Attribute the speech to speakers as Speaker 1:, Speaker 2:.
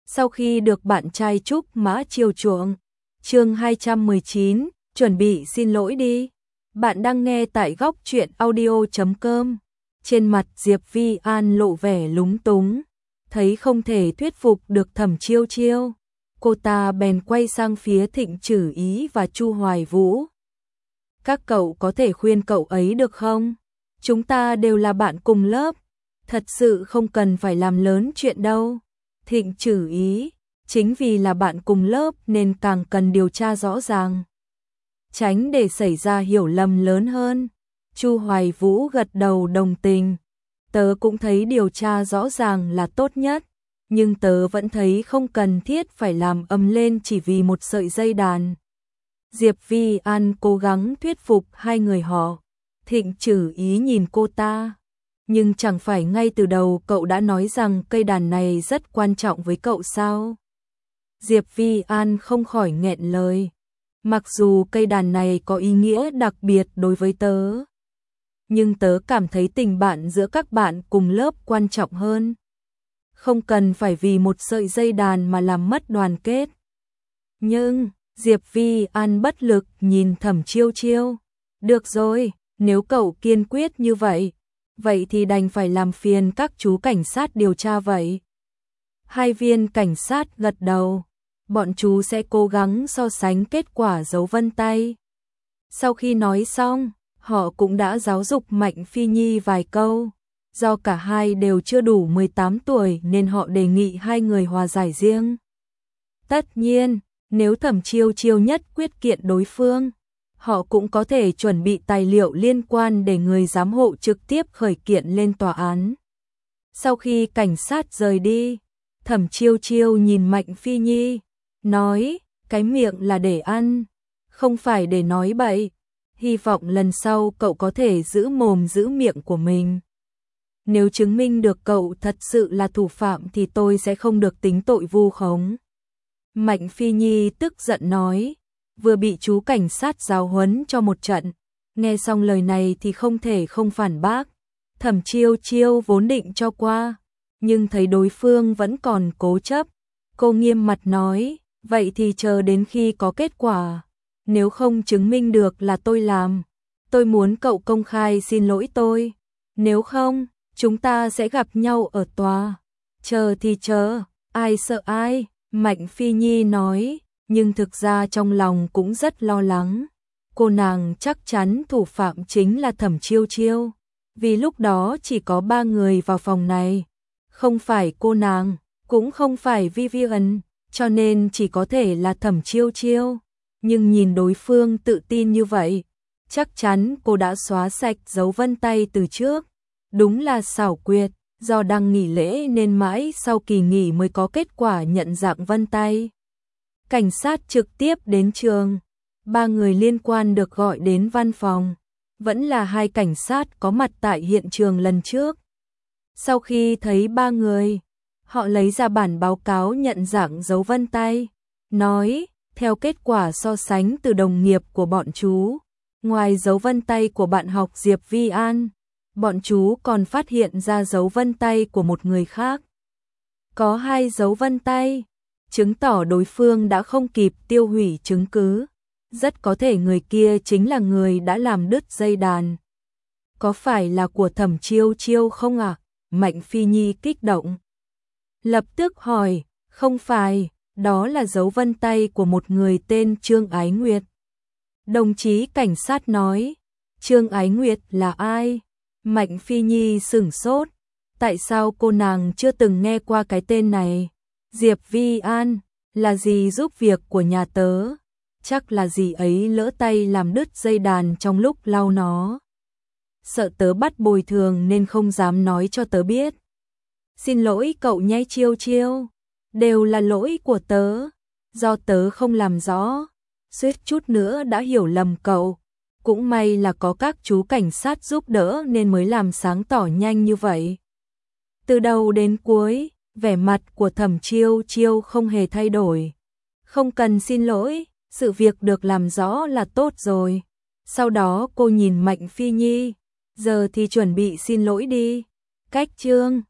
Speaker 1: Sau khi được bạn trai Trúc Mã chiều chuộng. Chương 219, chuẩn bị xin lỗi đi. Bạn đang nghe tại góc truyện audio.com. Trên mặt Diệp Vi An lộ vẻ lúng túng, thấy không thể thuyết phục được Thẩm Chiêu Chiêu, cô ta bèn quay sang phía Thịnh Trử Ý và Chu Hoài Vũ. Các cậu có thể khuyên cậu ấy được không? Chúng ta đều là bạn cùng lớp, thật sự không cần phải làm lớn chuyện đâu. Thịnh Trử Ý, chính vì là bạn cùng lớp nên càng cần điều tra rõ ràng, tránh để xảy ra hiểu lầm lớn hơn. Chu Hoài Vũ gật đầu đồng tình. Tớ cũng thấy điều tra rõ ràng là tốt nhất, nhưng tớ vẫn thấy không cần thiết phải làm ầm lên chỉ vì một sợi dây đàn. Diệp Vi An cố gắng thuyết phục hai người họ. Thịnh Trử Ý nhìn cô ta. Nhưng chẳng phải ngay từ đầu cậu đã nói rằng cây đàn này rất quan trọng với cậu sao? Diệp Vi An không khỏi nghẹn lời. Mặc dù cây đàn này có ý nghĩa đặc biệt đối với tớ, nhưng tớ cảm thấy tình bạn giữa các bạn cùng lớp quan trọng hơn. Không cần phải vì một sợi dây đàn mà làm mất đoàn kết. Nhưng, Diệp Vi An bất lực nhìn Thẩm Chiêu Chiêu. Được rồi, nếu cậu kiên quyết như vậy, vậy thì đành phải làm phiền các chú cảnh sát điều tra vậy. Hai viên cảnh sát gật đầu. Bọn chú sẽ cố gắng so sánh kết quả dấu vân tay. Sau khi nói xong, họ cũng đã giáo dục Mạnh Phi Nhi vài câu. Do cả hai đều chưa đủ 18 tuổi nên họ đề nghị hai người hòa giải riêng. Tất nhiên, nếu Thẩm Chiêu Chiêu nhất quyết kiện đối phương, họ cũng có thể chuẩn bị tài liệu liên quan để người giám hộ trực tiếp khởi kiện lên tòa án. Sau khi cảnh sát rời đi, Thẩm Chiêu Chiêu nhìn Mạnh Phi Nhi, nói, cái miệng là để ăn, không phải để nói bậy. Hy vọng lần sau cậu có thể giữ mồm giữ miệng của mình. Nếu chứng minh được cậu thật sự là thủ phạm thì tôi sẽ không được tính tội vu khống. Mạnh Phi Nhi tức giận nói, vừa bị chú cảnh sát giáo huấn cho một trận. Nghe xong lời này thì không thể không phản bác. Thẩm Chiêu Chiêu vốn định cho qua, nhưng thấy đối phương vẫn còn cố chấp. Cô nghiêm mặt nói, vậy thì chờ đến khi có kết quả. Nếu không chứng minh được là tôi làm, tôi muốn cậu công khai xin lỗi tôi. Nếu không, chúng ta sẽ gặp nhau ở tòa. Chờ thì chờ, ai sợ ai, Mạnh Phi Nhi nói, nhưng thực ra trong lòng cũng rất lo lắng. Cô nàng chắc chắn thủ phạm chính là Thẩm Chiêu Chiêu, vì lúc đó chỉ có 3 người vào phòng này. Không phải cô nàng, cũng không phải Vivian, cho nên chỉ có thể là Thẩm Chiêu Chiêu. Nhưng nhìn đối phương tự tin như vậy, chắc chắn cô đã xóa sạch dấu vân tay từ trước. Đúng là xảo quyệt, do đang nghỉ lễ nên mãi sau kỳ nghỉ mới có kết quả nhận dạng vân tay. Cảnh sát trực tiếp đến trường, 3 người liên quan được gọi đến văn phòng, vẫn là hai cảnh sát có mặt tại hiện trường lần trước. Sau khi thấy 3 người, họ lấy ra bản báo cáo nhận dạng dấu vân tay, nói, theo kết quả so sánh từ đồng nghiệp của bọn chú, ngoài dấu vân tay của bạn học Diệp Vi An, bọn chú còn phát hiện ra dấu vân tay của một người khác. Có 2 dấu vân tay, chứng tỏ đối phương đã không kịp tiêu hủy chứng cứ. Rất có thể người kia chính là người đã làm đứt dây đàn. Có phải là của Thẩm Chiêu Chiêu không ạ? Mạnh Phi Nhi kích động. Lập tức hỏi, không phải, đó là dấu vân tay của một người tên Trương Ái Nguyệt. Đồng chí cảnh sát nói, Trương Ái Nguyệt là ai? Mạnh Phi Nhi sửng sốt, tại sao cô nàng chưa từng nghe qua cái tên này? Diệp Vi An, là gì giúp việc của nhà tớ? Chắc là dì ấy lỡ tay làm đứt dây đàn trong lúc lau nó. Sợ tớ bắt bồi thường nên không dám nói cho tớ biết. Xin lỗi cậu nhé Chiêu Chiêu, đều là lỗi của tớ, do tớ không làm rõ, suýt chút nữa đã hiểu lầm cậu. Cũng may là có các chú cảnh sát giúp đỡ nên mới làm sáng tỏ nhanh như vậy. Từ đầu đến cuối, vẻ mặt của Thẩm Chiêu Chiêu không hề thay đổi. Không cần xin lỗi, sự việc được làm rõ là tốt rồi. Sau đó cô nhìn Mạnh Phi Nhi, giờ thì chuẩn bị xin lỗi đi. Cách chương